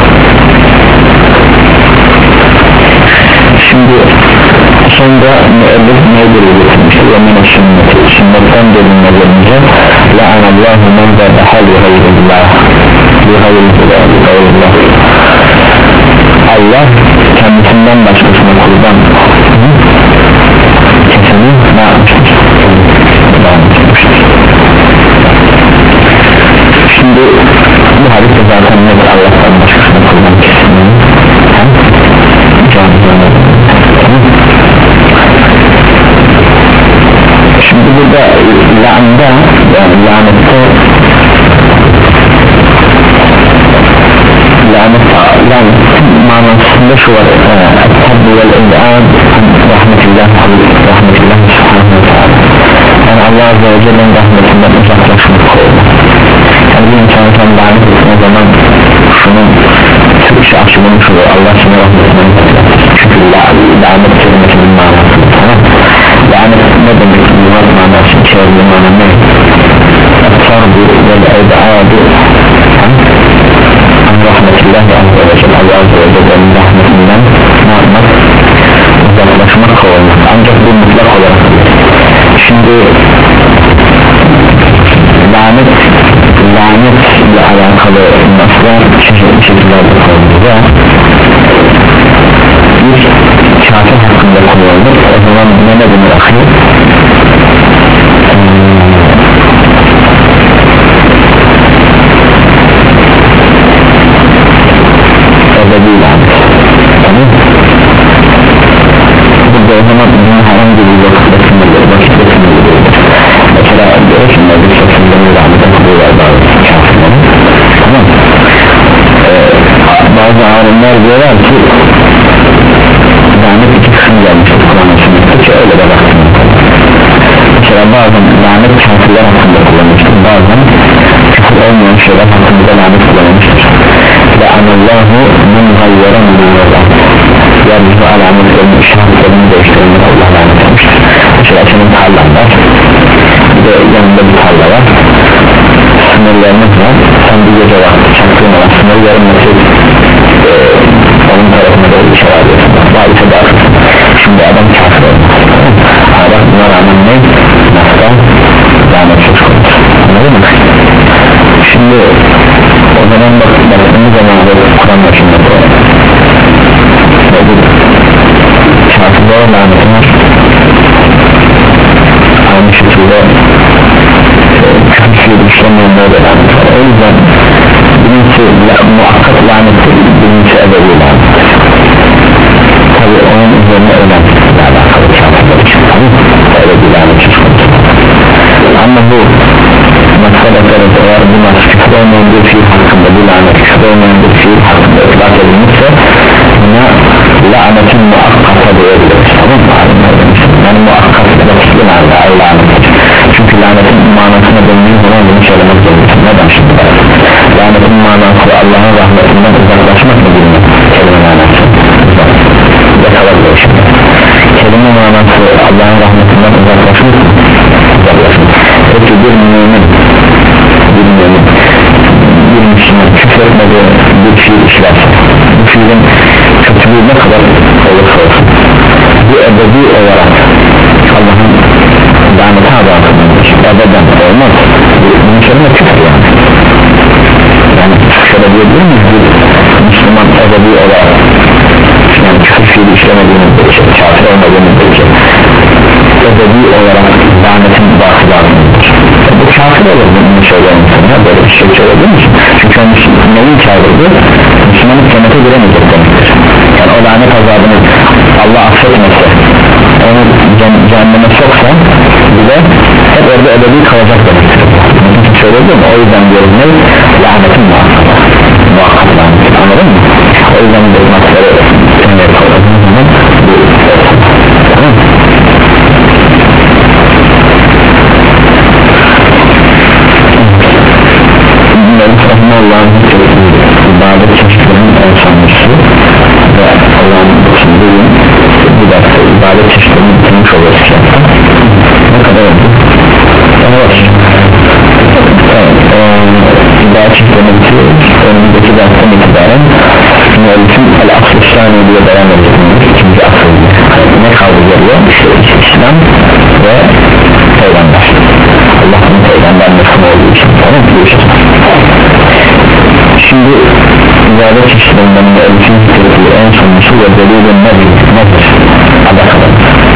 şimdi sonra müellif nedir üretilmiştir ve mene sünneti sünnetten dönülmelerinde la'anallahu men zâbeha li gayrillah li gayrillah Allah kendisinden başkasına kurban keseni ne yapmıştır? Şimdi bu hadiste zaten nedir Allah'tan başkasına kurban keseni? Şimdi burada la'anda yani lanette lanet lanet manasında şu var et-tabbi vel-il'an rahmetillah rahmetillah subhanahu wa ta'ala yani Allah azze ve celle'nin rahmetinden uzaklaşmak oldu yani bir insan sen lanet ettiğin zaman şunun Türkçe açılmış oluyor Allah sana rahmetinden çünkü lanet kelimesinin manası tamam lanet ne demek yuvarlak manası çevrili manası ne? et-tabbi vel-il'an rahmetillah azze ve celle Allah azze ve celle'nin rahmetinden ne yapmak? uzaklaşmak olmak ancak bu mutlak olarak şimdi lanet lanet ile alakalı naslar çeşitli şekillerde kullanılır bir kafir hakkında kullanılır o zaman ne ne denir akıl ebedi lanet tamam burada o zaman bunun herhangi bir vakitte sınırları vakitte sınırları mesela diyor ki Nebi Sassallam'ı rahmete kılıyorlar bazı kafirleri tamam ee, bazı alimler diyorlar ki lanet iki kısım gelmiştir Kur'an-ı Sünnet'te ki öyle de baktım mesela bazen lanet kafirler hakkında kullanmıştır bazen olmayan şeyler hakkında lanet kullanmıştır ve anallahu men gayyara minallah yeryüzü alametlerini işaretlerini değiştirenler Allah lanet etmiştir. Mesela senin tarlan var, bir de yanında bir tarla var, sınırlarınız var, sen bir gece vakti çaktığın olan sınırı yarım metre e, onun tarafına doğru bir şey alıyorsun, daha ise daha kısın. Şimdi adam kafir olmaz ama buna rağmen ne? Nasıl? Lanet söz konusu, anladın mı? Şimdi o zaman bak, baktığımız zaman Kur'an başında bu kafirlere lanetin var, aynı şekilde küfür işlemeyenlere de lanet var. O yüzden birincisi muhakkak lanettir, birincisi ebedi lanettir. Tabi onun üzerine önemli alakalı kafirler için ebedi lanet söz konusu. Ama bu maksada kadar eğer bu nas küfür olmayan bir fiil hakkında, bu lanet küfür olmayan bir fiil hakkında ıtlak edilmişse buna lanetin muhakkaka diyebiliriz, tamam mı? Yani muhakkak vakitli lanet, çünkü lanetin manasına döndüğü zaman bunu söylemek zorundasın. Neden şimdi? Lanetin manası Allah'ın rahmetinden uzaklaşmak mı bilmiyor? Kelime manası yakalarlar şimdi. Kelime manası Allah'ın rahmetinden uzaklaşmak mı? Uzaklaşmak. Peki bir mümin bir mümin bir Müslüman küfür etmediği bir fiil işlerse, bu fiilin kötülüğü ne kadar olursa olsun, bu ebedi olarak Allah'ın laneti adamıdır, ebeden olmaz. Bunun kelime küfür yani. Yani şöyle diyebilir miyiz? Bir Müslüman ebedi olarak, yani küfür fiili işlemediğimiz bir şey, kafir olmadığımız bir şey, ebedi olarak lanetin bahsedilir. Bu kafir olur bunu söyleyen insanlar, böyle bir şey söyleyebilir misin? Çünkü o Müslümanın kafirdi, Müslümanın cennete giremeyecek demektir. Yani o lanet azabını Allah affetmezse, onu cehenneme soksa bile hep orada ebedi kalacak demektir. Söyledim, o yüzden diyoruz ne? Lanetin muhakkak muhakkak lanet, anladın mı? O yüzden bu masları senleri kaldırdığımız zaman bu tamam mı? Allah'ın ibadet çeşitlerinin en sonlusu ve Allah'ın sunduğu bu derste ibadet çeşitlerini bitirmiş oluruz. Ne kadar oldu? Evet. İbadet çeşitlerini bitiriyoruz. Önümüzdeki dersten itibaren müellifin el-asl-ı sani diye devam edeceğiz. İkinci asıl ne kaldı geliyor? İşte İslam ve Peygamber. Allah'ın Peygamber nasıl olduğu için tamam mı? Şimdi ibadet çeşitlerinden müellifin zikrediği en sonlusu ve delilin nedir? Nedir? Adakadır.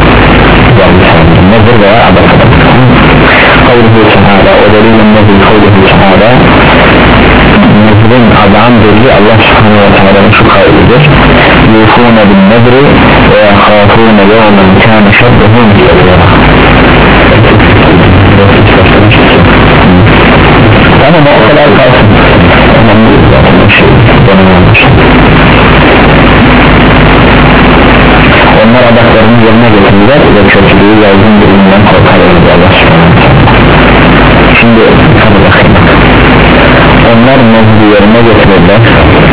Nedir veya adakadır? Kavluhu Teala, o delilin nedir? Kavluhu Teala, nezrin adağın delili Allah subhanahu ve teala'nın şu kavlidir: yufûne bin nedri ve yakhâfûne yevmen kâne şerruhu müstedira. Tamam, o kadar kalsın. Önemli zaten bir şey, onlar adaklarını yerine getirirler ve kötülüğü yaygın birinden korkarlar Allah subhanahu. Şimdi hadi bakayım, onlar mevzu yerine getirirler,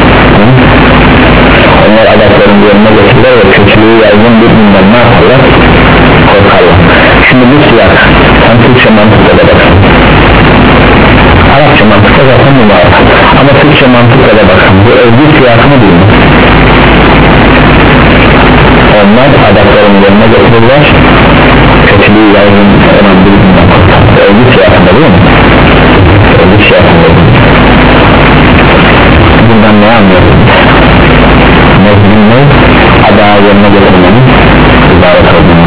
onlar adaklarını yerine getirirler ve kötülüğü yaygın birinden ne yaparlar? Korkarlar. Şimdi bu siyak sen Türkçe mantıkla da bakın, Arapça mantıkla zaten mübarek, ama Türkçe mantıkla da bakın, bu övgü siyakını değil mi? Onlar adaklarını yerine getirirler, kötülüğü yaygın olan birinden korkarlar. Bu övgü siyakında değil mi? Övgü siyakında değil mi? Bundan ne anlıyoruz? Nezmin ne? Adağı yerine getirmenin ibaret olduğunu.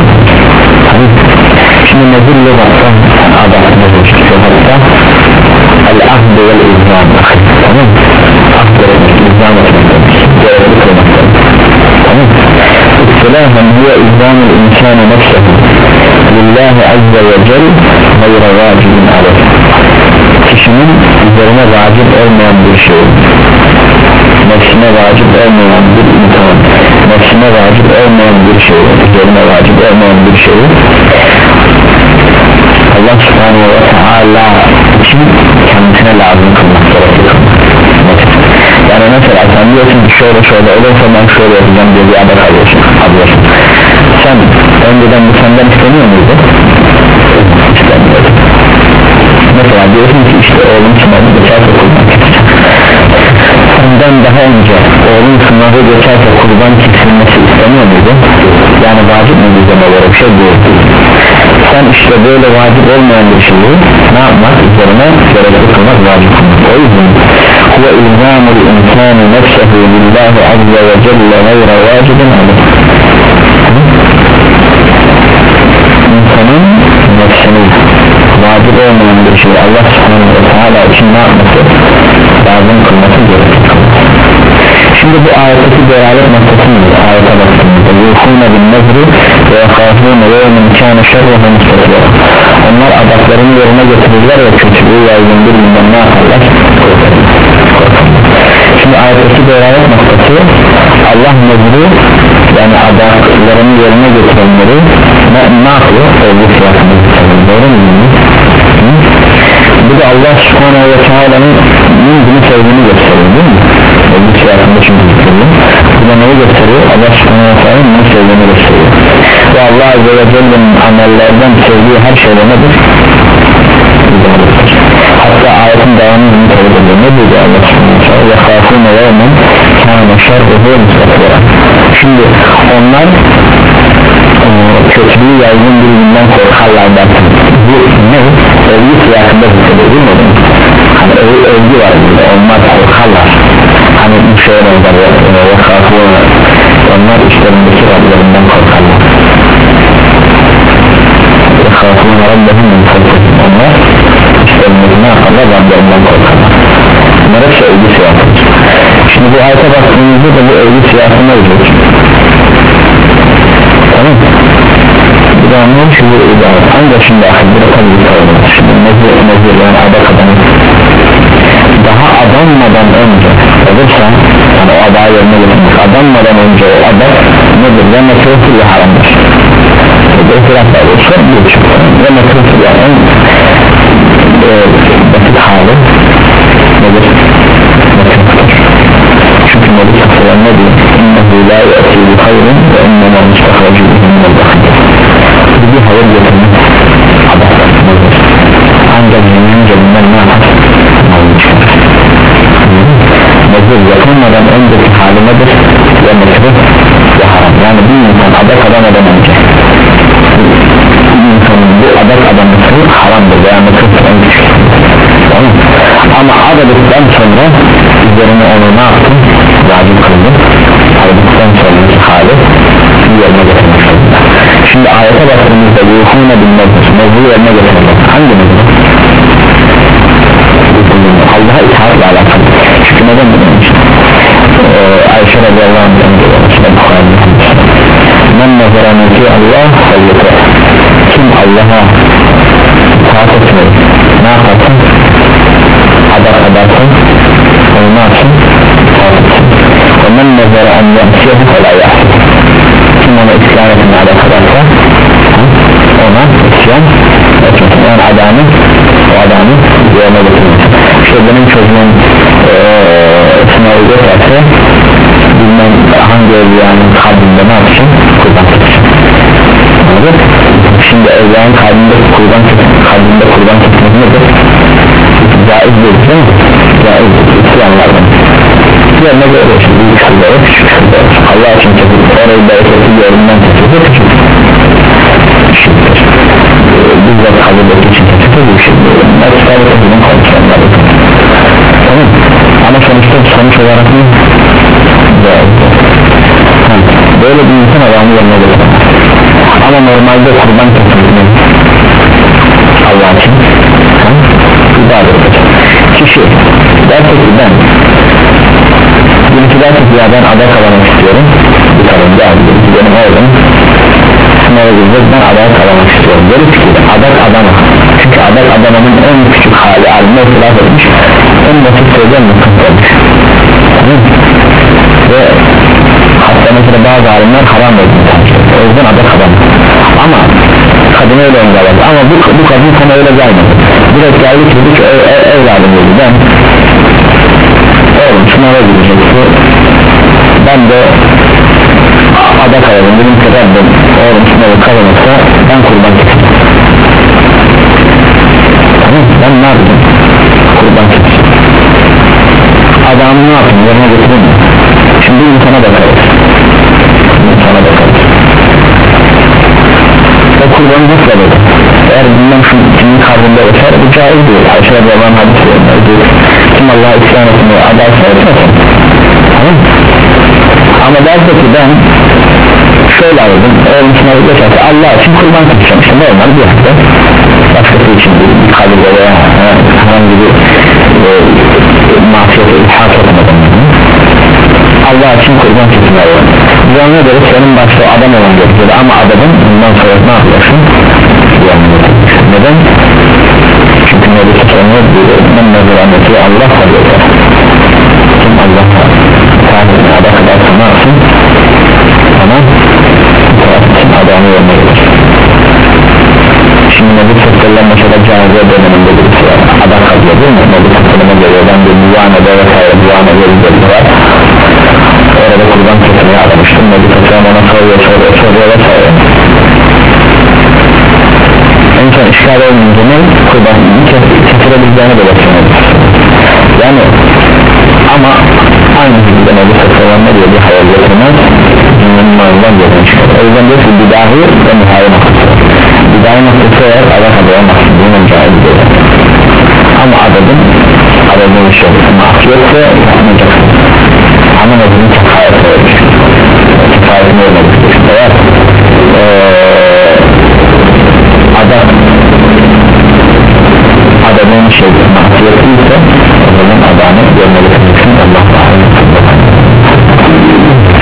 Şimdi nezil lügatta, yani adak nezil lügatta el-ahd vel-izam, tamam mı? Ahd etmek, izam etmek demek, görevli kılmak demek, tamam mı? İstilahen hiye izamul insani nefsehu lillahi azze ve cel gayra vacibin aleyh. Kişinin üzerine vacip olmayan bir şey, nefsine vacip olmayan bir imtihan, nefsine vacip olmayan bir şey, üzerine vacip olmayan bir şey Allah subhanahu ve teala için kendisine lazım kılmak. mesela sen diyorsun ki şöyle şöyle olursa ben şöyle yapacağım diye bir adet alıyorsun, alıyorsun. Sen önceden bu senden istemiyor muydu? İstemiyordu. Mesela diyorsun ki işte oğlum sınavı geçerse kurban keseceğim. Senden daha önce oğlum sınavı geçerse kurban kesilmesi istemiyor muydu? Yani vacip mi bizden böyle bir şey değil. Sen işte böyle vacip olmayan bir şeyi ne yapmak üzerine gerekli kılmak vacip kılmak. O yüzden huve ilzamul insani nefsehu lillahi azze ve celle gayra vacibin alır. İnsanın nefsini vacip olmayan bir şey Allah subhanahu ve teala için ne yapması lazım kılması gerekir. Şimdi bu ayetteki delalet noktası nedir? Ayete baktığımızda yuhûne bin nezri ve yakâfûne yevmin kâne şerruhu müstakîrâ. Onlar adaklarını yerine getirirler ve kötülüğü yaygın bir günden ne yaparlar? Şimdi ayetteki delalet noktası Allah nezri yani adaklarını yerine getirenleri ne, ne yapıyor? Övgü fiyatını doğru mu? Bu da Allah subhanahu ve teala'nın bunu sevdiğini gösteriyor değil mi? Övgü fiyatında çünkü gösteriyor. Bu da neyi gösteriyor? Allah subhanahu ve teala'nın bunu sevdiğini gösteriyor. Ve Allah azze ve celle'nin amellerden sevdiği her şeyde nedir? Hatta ayetin devamını bunu kabul ediyor. Ne diyor Allah subhanahu ve teala? وَخَافُونَ يَوْمًا كَانَ شَرُّهُ مُسْتَقِرًا. Şimdi onlar kötülüğü yaygın bir günden korkarlar derken bu ne? Övgü siyasında hissediyor değil mi? Hani öv, övgü var burada, onlar korkarlar. Hani bir şey olurlar ve korkarlar. Onlar işlerindeki Rablerinden korkarlar. Ve korkarlar Rablerinden korkarlar. Onlar işlerindeki ne yaparlar? Rablerinden korkarlar. Bunlar hepsi övgü siyasında. Şimdi bu ayete baktığımızda da bu övgü siyasında olacak. Tamam. Bir de anlayın şu bir ibaret. Ancak şimdi ahirde tabi bir kavramız. Şimdi nezir, nezir yani adak adamı daha adanmadan önce olursa yani o adağı yerine getirmek adanmadan önce o adak nedir? Ya mekruhtur ya haramdır. Bir itirafla olursa bir çıktı. Ya mekruhtur ya en e, basit hali nedir? Mekruhtur. Çünkü Nebi Sallallahu ne diyor? İnnehu la ye'ti bi hayrın ve innema mustahracı minel bakır. Bir hayır getirmek adaklardır. Ancak zihnin cebinden ne yapar? Malını çıkarır. Nezir yapılmadan önceki hali nedir? Ya mekruh ya haram. Yani bir insan adak adamadan önce bir insanın bu adak adaması haramdır veya mekruhtur en küçük. Tamam. Ama adadıktan sonra üzerine onu ne yaptın? Vacip kıldım. Adadıktan sonraki hali yerine getirmek zorunda. Şimdi ayete baktığımızda yuhûne bin nezir nezir yerine getirmek hangi nezir? Allah'a itaatla alakalı. Çünkü neden bunun için? Ee, Ayşe radıyallahu anh'ın men nezara mülki Allah sayyete kim Allah'a itaat etmeyi ne yaparsın? Adak adarsın onu ne yapsın? İtaat etsin ve men nezara en yemsiyehu kolay yapsın kim ona isyan etmeye adak adarsa ona isyan etmesin yani adamı o adamı yerine getirmesin. İşte benim çocuğum ee, sınavı geçerse bilmem hangi evliyanın kalbinde ne yapsın? Kurban kessin. Anladın? Şimdi evliyanın kalbinde kurban kessin, kalbinde kurban kessin nedir? Caiz değil değil mi? Caiz değil, isyanlardan. Yerine göre işte büyük şurada küçük şurada Allah için kesip orayı bereketi yerinden kesip küçük küçüktür. Bizzat kabildeki için kesip bu şey değil. Mesela bunun konuşanları tamam. Ama sonuçta sonuç olarak ne? Böyle bir insan adamı yerine gelir. Ama normalde kurban kesilmez Allah için ibadettir. Kişi derse ki ben birisi derse ki ya ben adak alamak istiyorum bir karınca birisi benim oğlum sınava gireceğiz ben adak alamak istiyorum böyle ki adak adama çünkü adak adamanın en küçük hali alimler itiraf etmiş en basit sözden mutlu olmuş ve hatta mesela bazı alimler haram olduğunu tanıştırdı o yüzden adak adam ama kadın öyle engeledi ama bu, bu kadın sana öyle gelmedi direkt geldi ki bu evladım dedi ben oğlum sınava gidecekti, ben de adak alalım dedim ki Rabbim oğlum sınavı kazanırsa ben kurban kestim. Tamam, ben ne yapayım? Kurban kestim. Adamı ne yapayım? Yerine getireyim mi? Şimdi insana bakarız. İnsana bakarız. O kurbanı nasıl alır? Eğer bundan şu kimin karnında öter, bu caiz değil. Ayşe Rabbi'nin hadisi diyor. Kim Allah'a isyan etmeyi adalsa etmesin. Tamam. Ama derse ki ben şöyle aldım, oğlum sınavı geçerse Allah için kurban keseceğim. İşte normal bir hafta başkası için bir kabirde veya herhangi bir e, mahsiyete ilhak etmeden Allah için kurban kesmeyi. Buna göre senin başta adam olan gerekiyor ama adamın bundan sonra ne yapıyorsun? Neden? Çünkü Nebi Sallallahu diyor ben nazaranneti Allah kalıyor. Kim Allah kalıyor adak ederse ne yapsın? Tamam, kim adamı yerine gelir. Şimdi Nebi Sallallahu mesela cahiliye döneminde birisi var, adak kalıyor değil mi? Nebi Sallallahu geliyor, ben bir muvanede vesaire muvanede bir var, orada kurban kesmeye aramıştım. Nebi Sallallahu ona soruyor soruyor soruyor vesaire. En son işgal olmayınca ne? Kurbanını kesilebileceğine de bakıyoruz. Yani ama aynı şekilde Nebi Sallallahu ne diyor, bir hayal getirmez dünyanın malından gözden çıkar. O yüzden diyor ki bidahi ve muhayi noktası. Bidahi noktası eğer Allah adı olmasın bunun cahil değil. Ama adadın adadın bir şey mahkiyetse yapmayacaksın. Ama Nebi'nin kefayeti olmuş. Kefayetini olmamış. Eğer adak adamın şey mahkiyeti ise o zaman adamı görmelisin.